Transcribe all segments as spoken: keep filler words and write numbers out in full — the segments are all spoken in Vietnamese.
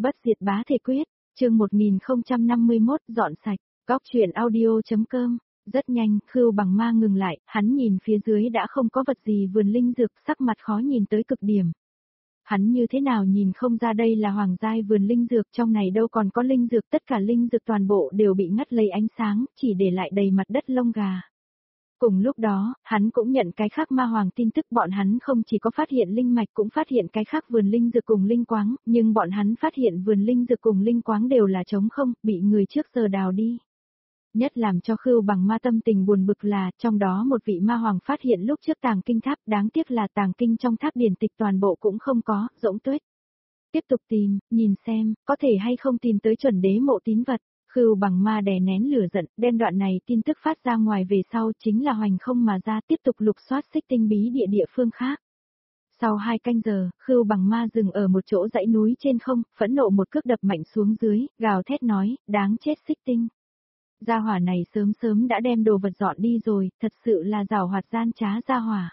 Bất diệt bá thể quyết, chương một nghìn không trăm năm mươi mốt dọn sạch, góc truyện audio.com. Rất nhanh, Khưu Bằng Ma ngừng lại, hắn nhìn phía dưới đã không có vật gì vườn linh dược, sắc mặt khó nhìn tới cực điểm. Hắn như thế nào nhìn không ra đây là hoàng giai vườn linh dược, trong này đâu còn có linh dược, tất cả linh dược toàn bộ đều bị ngắt lấy ánh sáng, chỉ để lại đầy mặt đất lông gà. Cùng lúc đó, hắn cũng nhận cái khác ma hoàng tin tức, bọn hắn không chỉ có phát hiện linh mạch cũng phát hiện cái khác vườn linh dược cùng linh quáng, nhưng bọn hắn phát hiện vườn linh dược cùng linh quáng đều là trống không, bị người trước giờ đào đi. Nhất làm cho Khưu Bằng Ma tâm tình buồn bực là, trong đó một vị ma hoàng phát hiện lúc trước tàng kinh tháp, đáng tiếc là tàng kinh trong tháp điển tịch toàn bộ cũng không có, rỗng tuếch. Tiếp tục tìm, nhìn xem, có thể hay không tìm tới chuẩn đế mộ tín vật. Khưu Bằng Ma đè nén lửa giận, đem đoạn này tin tức phát ra ngoài về sau chính là hoành không mà ra, tiếp tục lục soát xích tinh bí địa địa phương khác. Sau hai canh giờ, Khưu Bằng Ma dừng ở một chỗ dãy núi trên không, phẫn nộ một cước đập mạnh xuống dưới, gào thét nói, đáng chết xích tinh. Gia hỏa này sớm sớm đã đem đồ vật dọn đi rồi, thật sự là giảo hoạt gian trá gia hỏa.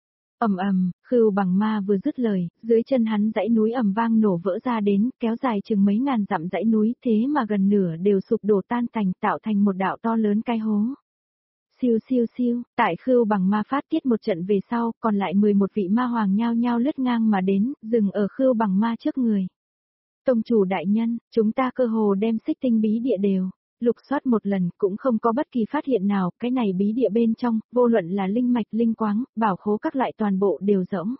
Ầm ầm, Khưu Bằng Ma vừa dứt lời, dưới chân hắn dãy núi ầm vang nổ vỡ ra đến, kéo dài chừng mấy ngàn dặm dãy núi, thế mà gần nửa đều sụp đổ tan tành, tạo thành một đạo to lớn cái hố. Siêu siêu siêu, tại Khưu Bằng Ma phát tiết một trận về sau, còn lại mười một vị ma hoàng nhao nhao lướt ngang mà đến, dừng ở Khưu Bằng Ma trước người. Tông chủ đại nhân, chúng ta cơ hồ đem xích tinh bí địa đều lục soát một lần, cũng không có bất kỳ phát hiện nào, cái này bí địa bên trong, vô luận là linh mạch, linh quáng, bảo khố các loại toàn bộ đều rỗng.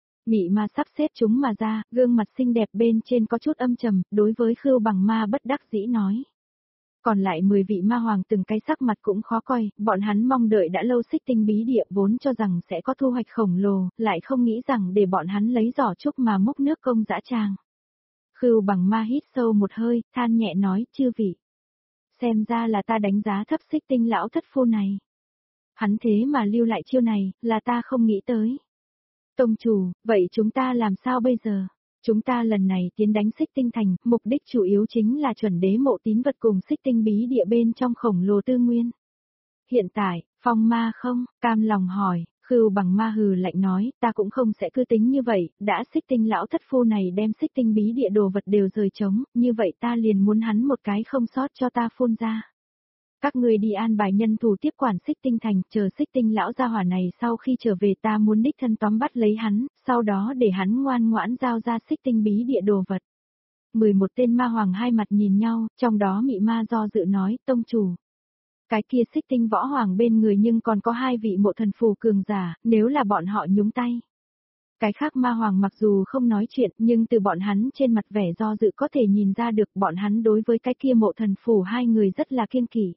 Mị ma sắp xếp chúng mà ra, gương mặt xinh đẹp bên trên có chút âm trầm, đối với Khưu Bằng Ma bất đắc dĩ nói. Còn lại mười vị ma hoàng từng cái sắc mặt cũng khó coi, bọn hắn mong đợi đã lâu xích tinh bí địa vốn cho rằng sẽ có thu hoạch khổng lồ, lại không nghĩ rằng để bọn hắn lấy giỏ trúc mà múc nước công dã tràng. Khưu Bằng Ma hít sâu một hơi, than nhẹ nói, chư vị. Xem ra là ta đánh giá thấp xích tinh lão thất phu này. Hắn thế mà lưu lại chiêu này, là ta không nghĩ tới. Tông chủ, vậy chúng ta làm sao bây giờ? Chúng ta lần này tiến đánh xích tinh thành, mục đích chủ yếu chính là chuẩn đế mộ tín vật cùng xích tinh bí địa bên trong khổng lồ tư nguyên. Hiện tại, Phong Ma không, cam lòng hỏi. Khưu Bằng Ma hừ lạnh nói, ta cũng không sẽ cứ tính như vậy, đã xích tinh lão thất phu này đem xích tinh bí địa đồ vật đều rời trống, như vậy ta liền muốn hắn một cái không sót cho ta phun ra. Các người đi an bài nhân thủ tiếp quản xích tinh thành, chờ xích tinh lão gia hỏa này sau khi trở về ta muốn đích thân tóm bắt lấy hắn, sau đó để hắn ngoan ngoãn giao ra xích tinh bí địa đồ vật. mười một tên ma hoàng hai mặt nhìn nhau, trong đó mị ma do dự nói, tông chủ. Cái kia xích tinh võ hoàng bên người nhưng còn có hai vị mộ thần phù cường giả, nếu là bọn họ nhúng tay. Cái khác ma hoàng mặc dù không nói chuyện nhưng từ bọn hắn trên mặt vẻ do dự có thể nhìn ra được bọn hắn đối với cái kia mộ thần phù hai người rất là kiêng kỵ.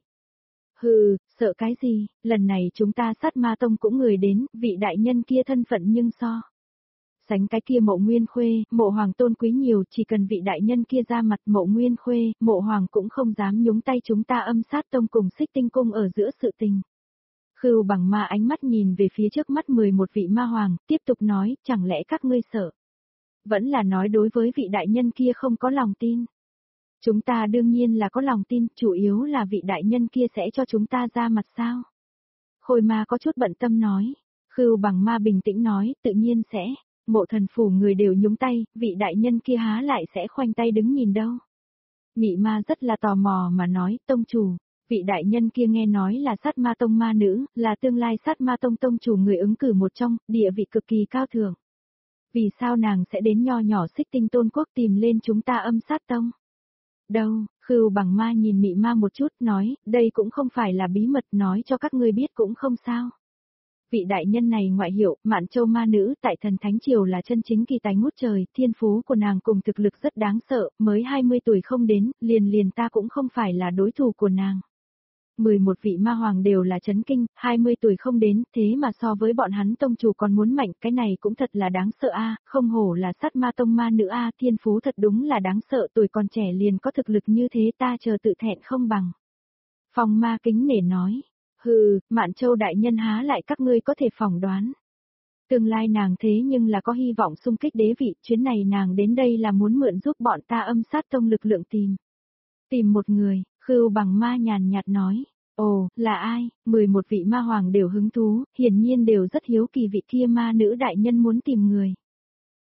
Hừ, sợ cái gì, lần này chúng ta sát ma tông cũng người đến, vị đại nhân kia thân phận nhưng so. Sánh cái kia mộ nguyên khuê, mộ hoàng tôn quý nhiều, chỉ cần vị đại nhân kia ra mặt mộ nguyên khuê, mộ hoàng cũng không dám nhúng tay chúng ta âm sát tông cùng xích tinh cung ở giữa sự tình. Khưu Bằng Ma ánh mắt nhìn về phía trước mắt mười một vị ma hoàng, tiếp tục nói, chẳng lẽ các ngươi sợ? Vẫn là nói đối với vị đại nhân kia không có lòng tin. Chúng ta đương nhiên là có lòng tin, chủ yếu là vị đại nhân kia sẽ cho chúng ta ra mặt sao? Khôi Ma có chút bận tâm nói. Khưu Bằng Ma bình tĩnh nói, tự nhiên sẽ. Mộ thần phủ người đều nhúng tay, vị đại nhân kia há lại sẽ khoanh tay đứng nhìn đâu. Mị ma rất là tò mò mà nói, tông chủ, vị đại nhân kia nghe nói là sát ma tông ma nữ, là tương lai sát ma tông tông chủ người ứng cử một trong, địa vị cực kỳ cao thượng. Vì sao nàng sẽ đến nho nhỏ xích tinh tôn quốc tìm lên chúng ta âm sát tông? Đâu, Khưu Bằng Ma nhìn mị ma một chút nói, đây cũng không phải là bí mật, nói cho các ngươi biết cũng không sao. Vị đại nhân này ngoại hiệu, Mạn Châu ma nữ, tại thần thánh triều là chân chính kỳ tài ngút trời, thiên phú của nàng cùng thực lực rất đáng sợ, mới hai mươi tuổi không đến, liền liền ta cũng không phải là đối thủ của nàng. mười một vị ma hoàng đều là chấn kinh, hai mươi tuổi không đến, thế mà so với bọn hắn tông chủ còn muốn mạnh, cái này cũng thật là đáng sợ a, không hổ là sát ma tông ma nữ a, thiên phú thật đúng là đáng sợ, tuổi còn trẻ liền có thực lực như thế, ta chờ tự thẹn không bằng. Phong Ma kính nể nói. Hừ, Mạn Châu đại nhân há lại các ngươi có thể phỏng đoán. Tương lai nàng thế nhưng là có hy vọng xung kích đế vị, chuyến này nàng đến đây là muốn mượn giúp bọn ta âm sát tông lực lượng tìm. Tìm một người, Khưu Bằng Ma nhàn nhạt nói. Ồ, là ai? mười một vị ma hoàng đều hứng thú, hiển nhiên đều rất hiếu kỳ vị kia ma nữ đại nhân muốn tìm người.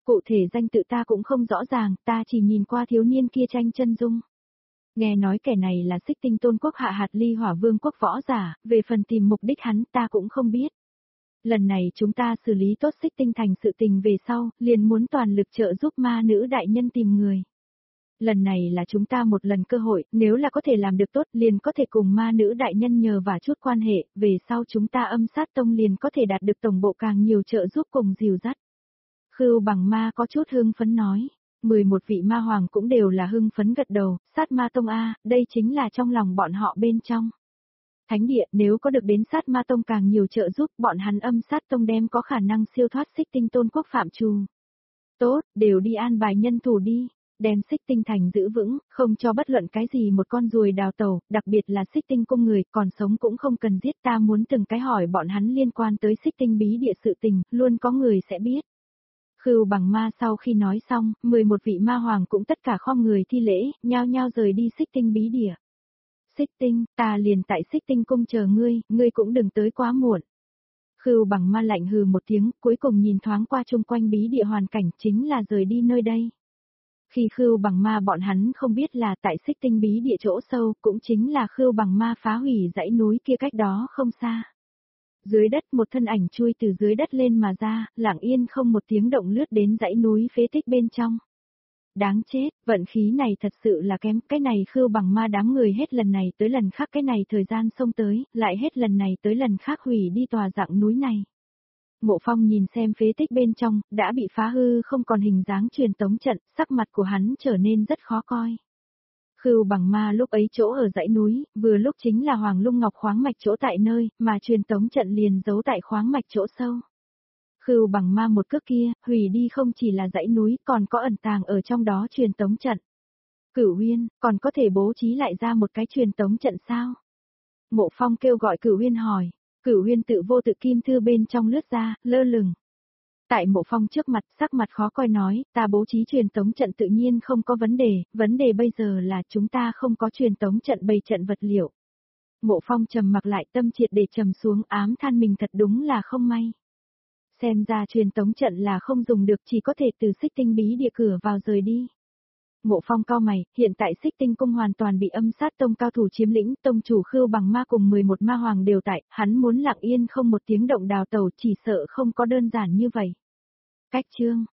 Cụ thể danh tự ta cũng không rõ ràng, ta chỉ nhìn qua thiếu niên kia tranh chân dung. Nghe nói kẻ này là Xích Tinh Tôn Quốc hạ hạt Ly Hỏa Vương quốc võ giả, về phần tìm mục đích hắn ta cũng không biết. Lần này chúng ta xử lý tốt Xích Tinh thành sự tình về sau, liền muốn toàn lực trợ giúp ma nữ đại nhân tìm người. Lần này là chúng ta một lần cơ hội, nếu là có thể làm được tốt liền có thể cùng ma nữ đại nhân nhờ và chút quan hệ, về sau chúng ta âm sát tông liền có thể đạt được tổng bộ càng nhiều trợ giúp cùng dìu dắt. Khưu Bằng Ma có chút hưng phấn nói, mười một vị ma hoàng cũng đều là hưng phấn gật đầu, sát ma tông A, đây chính là trong lòng bọn họ bên trong. Thánh địa nếu có được đến sát ma tông càng nhiều trợ giúp bọn hắn âm sát tông đem có khả năng siêu thoát Xích Tinh Tôn Quốc phạm trù. Tốt, đều đi an bài nhân thủ đi, đem Xích Tinh thành giữ vững, không cho bất luận cái gì một con ruồi đào tẩu, đặc biệt là Xích Tinh cung người, còn sống cũng không cần giết, ta muốn từng cái hỏi bọn hắn liên quan tới Xích Tinh bí địa sự tình, luôn có người sẽ biết. Khưu Bằng Ma sau khi nói xong, mười một vị ma hoàng cũng tất cả khom người thi lễ, nhao nhao rời đi Xích Tinh bí địa. Xích Tinh, ta liền tại Xích Tinh cung chờ ngươi, ngươi cũng đừng tới quá muộn. Khưu Bằng Ma lạnh hừ một tiếng, cuối cùng nhìn thoáng qua chung quanh bí địa hoàn cảnh chính là rời đi nơi đây. Khi Khưu Bằng Ma bọn hắn không biết là tại Xích Tinh bí địa chỗ sâu, cũng chính là Khưu Bằng Ma phá hủy dãy núi kia cách đó không xa. Dưới đất một thân ảnh chui từ dưới đất lên mà ra, lặng yên không một tiếng động lướt đến dãy núi phế tích bên trong. Đáng chết, vận khí này thật sự là kém, cái này Khưu Bằng Ma đám người hết lần này tới lần khác cái này thời gian xông tới, lại hết lần này tới lần khác hủy đi tòa dạng núi này. Mộ Phong nhìn xem phế tích bên trong, đã bị phá hư không còn hình dáng truyền tống trận, sắc mặt của hắn trở nên rất khó coi. Khưu Bằng Ma lúc ấy chỗ ở dãy núi, vừa lúc chính là Hoàng Lung Ngọc khoáng mạch chỗ tại nơi, mà truyền tống trận liền giấu tại khoáng mạch chỗ sâu. Khưu Bằng Ma một cước kia, hủy đi không chỉ là dãy núi, còn có ẩn tàng ở trong đó truyền tống trận. Cửu Huyên, còn có thể bố trí lại ra một cái truyền tống trận sao? Mộ Phong kêu gọi Cửu Huyên hỏi, Cửu Huyên tự vô tự kim thư bên trong lướt ra, lơ lửng. Tại Mộ Phong trước mặt, sắc mặt khó coi nói, ta bố trí truyền tống trận tự nhiên không có vấn đề, vấn đề bây giờ là chúng ta không có truyền tống trận bày trận vật liệu. Mộ Phong trầm mặc lại, tâm triệt để trầm xuống, ám than mình thật đúng là không may. Xem ra truyền tống trận là không dùng được, chỉ có thể từ Xích Tinh bí địa cửa vào rời đi. Mộ Phong cau mày, hiện tại Xích Tinh cung hoàn toàn bị âm sát tông cao thủ chiếm lĩnh, tông chủ Khưu Bằng Ma cùng mười một ma hoàng đều tại, hắn muốn lặng yên không một tiếng động đào tẩu chỉ sợ không có đơn giản như vậy. Cách chương